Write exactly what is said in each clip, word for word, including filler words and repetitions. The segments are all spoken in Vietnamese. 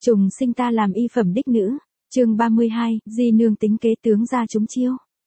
Trùng sinh ta làm y phẩm đích nữ. Chương ba mươi hai, Di nương tính kế tướng gia trúng chiêu.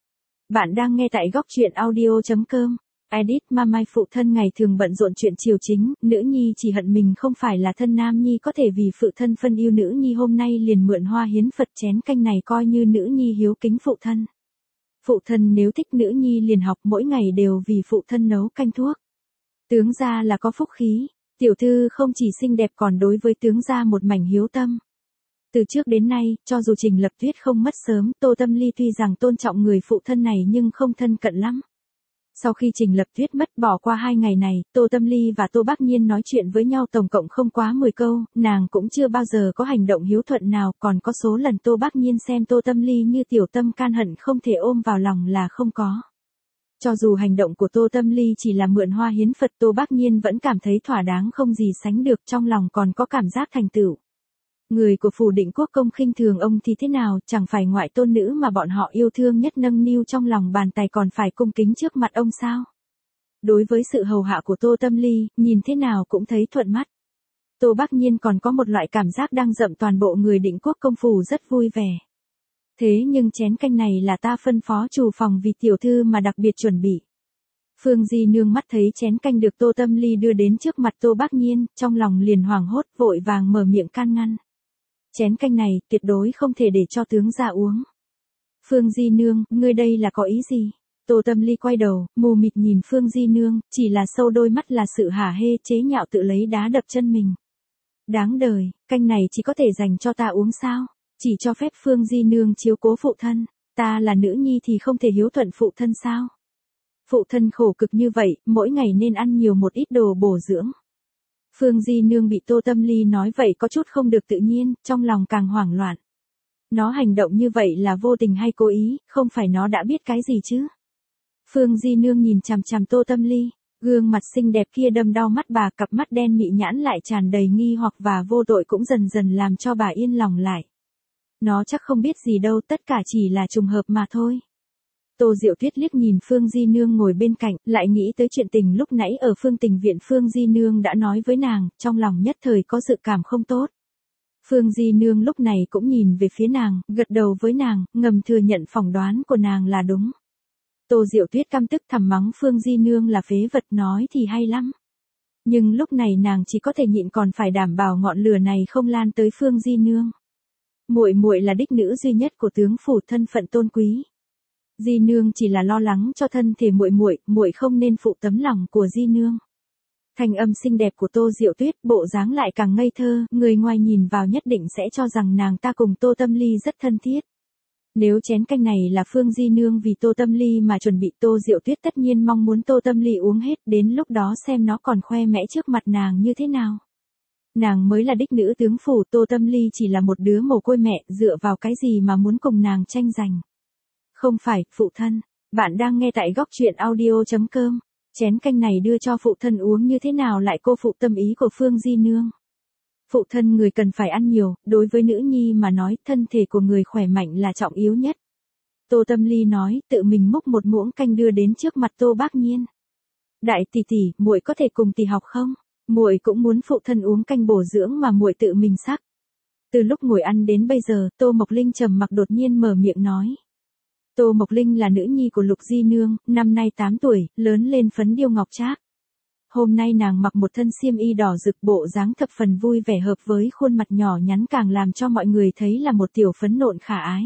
Bạn đang nghe tại góc truyện audio chấm com. Edit Mamai phụ thân ngày thường bận rộn chuyện triều chính, nữ nhi chỉ hận mình không phải là thân nam nhi có thể vì phụ thân phân yêu nữ nhi, hôm nay liền mượn hoa hiến Phật chén canh này coi như nữ nhi hiếu kính phụ thân. Phụ thân nếu thích nữ nhi liền học mỗi ngày đều vì phụ thân nấu canh thuốc. Tướng gia là có phúc khí, tiểu thư không chỉ xinh đẹp còn đối với tướng gia một mảnh hiếu tâm. Từ trước đến nay, cho dù Trình Lập Tuyết không mất sớm, Tô Tâm Ly tuy rằng tôn trọng người phụ thân này nhưng không thân cận lắm. Sau khi Trình Lập Tuyết mất, bỏ qua hai ngày này, Tô Tâm Ly và Tô Bác Nhiên nói chuyện với nhau tổng cộng không quá mười câu, nàng cũng chưa bao giờ có hành động hiếu thuận nào, còn có số lần Tô Bác Nhiên xem Tô Tâm Ly như tiểu tâm can hận không thể ôm vào lòng là không có. Cho dù hành động của Tô Tâm Ly chỉ là mượn hoa hiến Phật, Tô Bác Nhiên vẫn cảm thấy thỏa đáng không gì sánh được, trong lòng còn có cảm giác thành tựu. Người của Phủ Định Quốc công khinh thường ông thì thế nào, chẳng phải ngoại tôn nữ mà bọn họ yêu thương nhất nâng niu trong lòng bàn tay còn phải cung kính trước mặt ông sao? Đối với sự hầu hạ của Tô Tâm Ly, nhìn thế nào cũng thấy thuận mắt. Tô Bác Nhiên còn có một loại cảm giác đang dậm toàn bộ người Định Quốc công phủ rất vui vẻ. Thế nhưng chén canh này là ta phân phó chủ phòng vì tiểu thư mà đặc biệt chuẩn bị. Phương Di nương mắt thấy chén canh được Tô Tâm Ly đưa đến trước mặt Tô Bác Nhiên, trong lòng liền hoảng hốt, vội vàng mở miệng can ngăn. Chén canh này tuyệt đối không thể để cho tướng gia uống. Phương Di nương, ngươi đây là có ý gì? Tô Tâm Ly quay đầu, mù mịt nhìn Phương Di nương, chỉ là sâu đôi mắt là sự hả hê chế nhạo tự lấy đá đập chân mình. Đáng đời, canh này chỉ có thể dành cho ta uống sao? Chỉ cho phép Phương Di nương chiếu cố phụ thân, ta là nữ nhi thì không thể hiếu thuận phụ thân sao? Phụ thân khổ cực như vậy, mỗi ngày nên ăn nhiều một ít đồ bổ dưỡng. Phương Di nương bị Tô Tâm Ly nói vậy có chút không được tự nhiên, trong lòng càng hoảng loạn. Nó hành động như vậy là vô tình hay cố ý, không phải nó đã biết cái gì chứ? Phương Di nương nhìn chằm chằm Tô Tâm Ly, gương mặt xinh đẹp kia đâm đau mắt bà, cặp mắt đen mị nhãn lại tràn đầy nghi hoặc và vô tội cũng dần dần làm cho bà yên lòng lại. Nó chắc không biết gì đâu, tất cả chỉ là trùng hợp mà thôi. Tô Diệu Tuyết liếc nhìn Phương Di nương ngồi bên cạnh, lại nghĩ tới chuyện tình lúc nãy ở Phương Tình viện Phương Di nương đã nói với nàng, trong lòng nhất thời có dự cảm không tốt. Phương Di nương lúc này cũng nhìn về phía nàng, gật đầu với nàng, ngầm thừa nhận phỏng đoán của nàng là đúng. Tô Diệu Tuyết căm tức thầm mắng Phương Di nương là phế vật, nói thì hay lắm. Nhưng lúc này nàng chỉ có thể nhịn, còn phải đảm bảo ngọn lửa này không lan tới Phương Di nương. Muội muội là đích nữ duy nhất của tướng phủ, thân phận tôn quý. Di nương chỉ là lo lắng cho thân thể muội muội, muội không nên phụ tấm lòng của Di nương. Thanh âm xinh đẹp của Tô Diệu Tuyết, bộ dáng lại càng ngây thơ, người ngoài nhìn vào nhất định sẽ cho rằng nàng ta cùng Tô Tâm Ly rất thân thiết. Nếu chén canh này là Phương Di nương vì Tô Tâm Ly mà chuẩn bị, Tô Diệu Tuyết tất nhiên mong muốn Tô Tâm Ly uống hết, đến lúc đó xem nó còn khoe mẽ trước mặt nàng như thế nào. Nàng mới là đích nữ tướng phủ, Tô Tâm Ly chỉ là một đứa mồ côi mẹ, dựa vào cái gì mà muốn cùng nàng tranh giành. Không phải, phụ thân, bạn đang nghe tại góc truyện audio chấm com. Chén canh này đưa cho phụ thân uống như thế nào lại cô phụ tâm ý của Phương Di nương. Phụ thân người cần phải ăn nhiều, đối với nữ nhi mà nói, thân thể của người khỏe mạnh là trọng yếu nhất. Tô Tâm Ly nói, tự mình múc một muỗng canh đưa đến trước mặt Tô Bác Nhiên. Đại tỷ tỷ, muội có thể cùng tỷ học không? Muội cũng muốn phụ thân uống canh bổ dưỡng mà muội tự mình sắc. Từ lúc ngồi ăn đến bây giờ, Tô Mộc Linh trầm mặc đột nhiên mở miệng nói. Tô Mộc Linh là nữ nhi của Lục Di nương, năm nay tám tuổi, lớn lên phấn điêu ngọc trác. Hôm nay nàng mặc một thân xiêm y đỏ rực, bộ dáng thập phần vui vẻ hợp với khuôn mặt nhỏ nhắn càng làm cho mọi người thấy là một tiểu phấn nộn khả ái.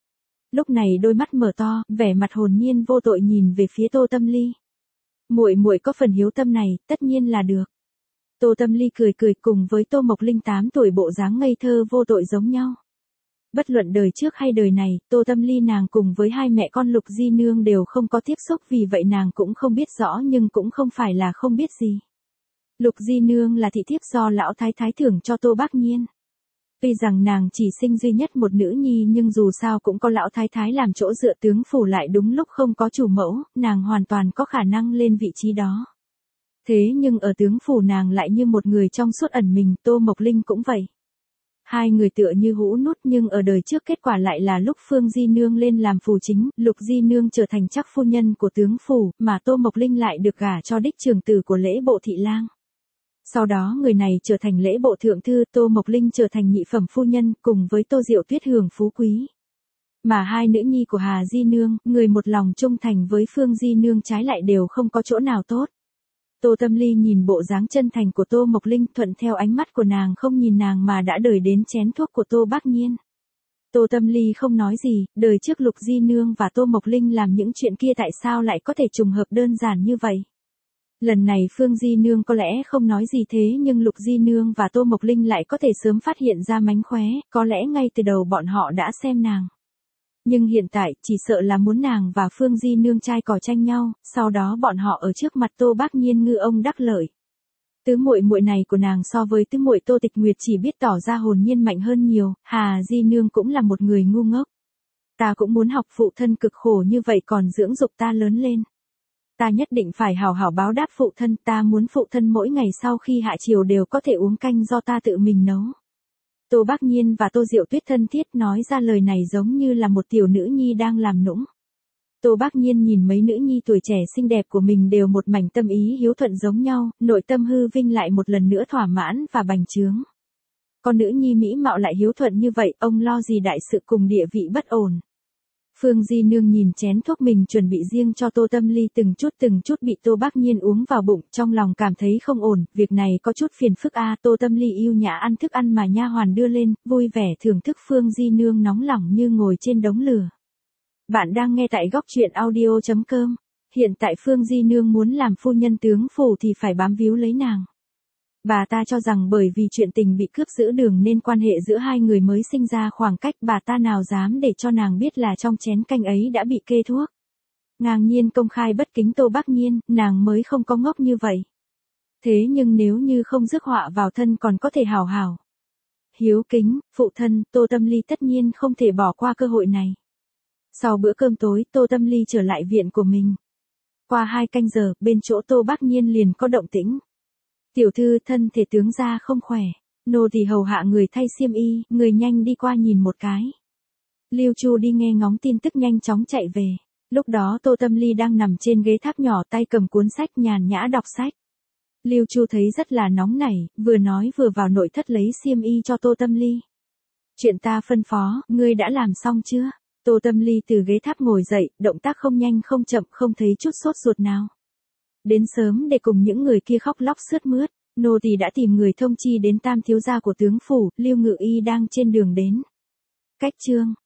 Lúc này đôi mắt mở to, vẻ mặt hồn nhiên vô tội nhìn về phía Tô Tâm Ly. Muội muội có phần hiếu tâm này, tất nhiên là được. Tô Tâm Ly cười cười, cùng với Tô Mộc Linh tám tuổi bộ dáng ngây thơ vô tội giống nhau. Bất luận đời trước hay đời này, Tô Tâm Ly nàng cùng với hai mẹ con Lục Di nương đều không có tiếp xúc, vì vậy nàng cũng không biết rõ, nhưng cũng không phải là không biết gì. Lục Di nương là thị thiếp do lão thái thái thưởng cho Tô Bác Nhiên. Tuy rằng nàng chỉ sinh duy nhất một nữ nhi, nhưng dù sao cũng có lão thái thái làm chỗ dựa, tướng phủ lại đúng lúc không có chủ mẫu, nàng hoàn toàn có khả năng lên vị trí đó. Thế nhưng ở tướng phủ nàng lại như một người trong suốt ẩn mình, Tô Mộc Linh cũng vậy. Hai người tựa như hũ nút, nhưng ở đời trước kết quả lại là lúc Phương Di nương lên làm phù chính, Lục Di nương trở thành chắc phu nhân của tướng phủ, mà Tô Mộc Linh lại được gả cho đích trưởng tử của lễ bộ thị lang. Sau đó người này trở thành lễ bộ thượng thư, Tô Mộc Linh trở thành nhị phẩm phu nhân, cùng với Tô Diệu Tuyết hưởng phú quý. Mà hai nữ nhi của Hà Di Nương, người một lòng trung thành với Phương Di Nương trái lại đều không có chỗ nào tốt. Tô Tâm Ly nhìn bộ dáng chân thành của Tô Mộc Linh, thuận theo ánh mắt của nàng không nhìn nàng mà đã đợi đến chén thuốc của Tô Bác Nhiên. Tô Tâm Ly không nói gì, đời trước Lục Di Nương và Tô Mộc Linh làm những chuyện kia tại sao lại có thể trùng hợp đơn giản như vậy. Lần này Phương Di Nương có lẽ không nói gì thế nhưng Lục Di Nương và Tô Mộc Linh lại có thể sớm phát hiện ra mánh khóe, có lẽ ngay từ đầu bọn họ đã xem nàng. Nhưng hiện tại, chỉ sợ là muốn nàng và Phương Di Nương trai cò tranh nhau, sau đó bọn họ ở trước mặt Tô Bác Nhiên ngư ông đắc lợi. Tứ muội muội này của nàng so với tứ muội Tô Tịch Nguyệt chỉ biết tỏ ra hồn nhiên mạnh hơn nhiều, Hà Di Nương cũng là một người ngu ngốc. Ta cũng muốn học phụ thân cực khổ như vậy còn dưỡng dục ta lớn lên. Ta nhất định phải hào hảo báo đáp phụ thân, ta muốn phụ thân mỗi ngày sau khi hạ chiều đều có thể uống canh do ta tự mình nấu. Tô Bác Nhiên và Tô Diệu Tuyết thân thiết nói ra lời này giống như là một tiểu nữ nhi đang làm nũng. Tô Bác Nhiên nhìn mấy nữ nhi tuổi trẻ xinh đẹp của mình đều một mảnh tâm ý hiếu thuận giống nhau, nội tâm hư vinh lại một lần nữa thỏa mãn và bành trướng. Con nữ nhi mỹ mạo lại hiếu thuận như vậy, ông lo gì đại sự cùng địa vị bất ổn. Phương Di Nương nhìn chén thuốc mình chuẩn bị riêng cho Tô Tâm Ly từng chút từng chút bị Tô Bác Nhiên uống vào bụng, trong lòng cảm thấy không ổn, việc này có chút phiền phức a. À, Tô Tâm Ly yêu nhã ăn thức ăn mà nha hoàn đưa lên, vui vẻ thưởng thức Phương Di Nương nóng lòng như ngồi trên đống lửa. Bạn đang nghe tại góc truyện audio chấm com. Hiện tại Phương Di Nương muốn làm phu nhân tướng phủ thì phải bám víu lấy nàng. Bà ta cho rằng bởi vì chuyện tình bị cướp giữ đường nên quan hệ giữa hai người mới sinh ra khoảng cách, bà ta nào dám để cho nàng biết là trong chén canh ấy đã bị kê thuốc. Ngang nhiên công khai bất kính Tô Bác Nhiên, nàng mới không có ngốc như vậy. Thế nhưng nếu như không rước họa vào thân còn có thể hào hào hiếu kính, phụ thân, Tô Tâm Ly tất nhiên không thể bỏ qua cơ hội này. Sau bữa cơm tối, Tô Tâm Ly trở lại viện của mình. Qua hai canh giờ, bên chỗ Tô Bác Nhiên liền có động tĩnh. Tiểu thư, thân thể tướng gia không khỏe, nô tỳ hầu hạ người thay xiêm y, người nhanh đi qua nhìn một cái. Lưu Chu đi nghe ngóng tin tức nhanh chóng chạy về. Lúc đó Tô Tâm Ly đang nằm trên ghế tháp nhỏ tay cầm cuốn sách nhàn nhã đọc sách. Lưu Chu thấy rất là nóng nảy, vừa nói vừa vào nội thất lấy xiêm y cho Tô Tâm Ly. Chuyện ta phân phó, ngươi đã làm xong chưa? Tô Tâm Ly từ ghế tháp ngồi dậy, động tác không nhanh không chậm, không thấy chút sốt ruột nào. Đến sớm để cùng những người kia khóc lóc sướt mướt, nô tỳ đã tìm người thông chi đến tam thiếu gia của tướng phủ, Lưu Ngự Y đang trên đường đến. Cách chương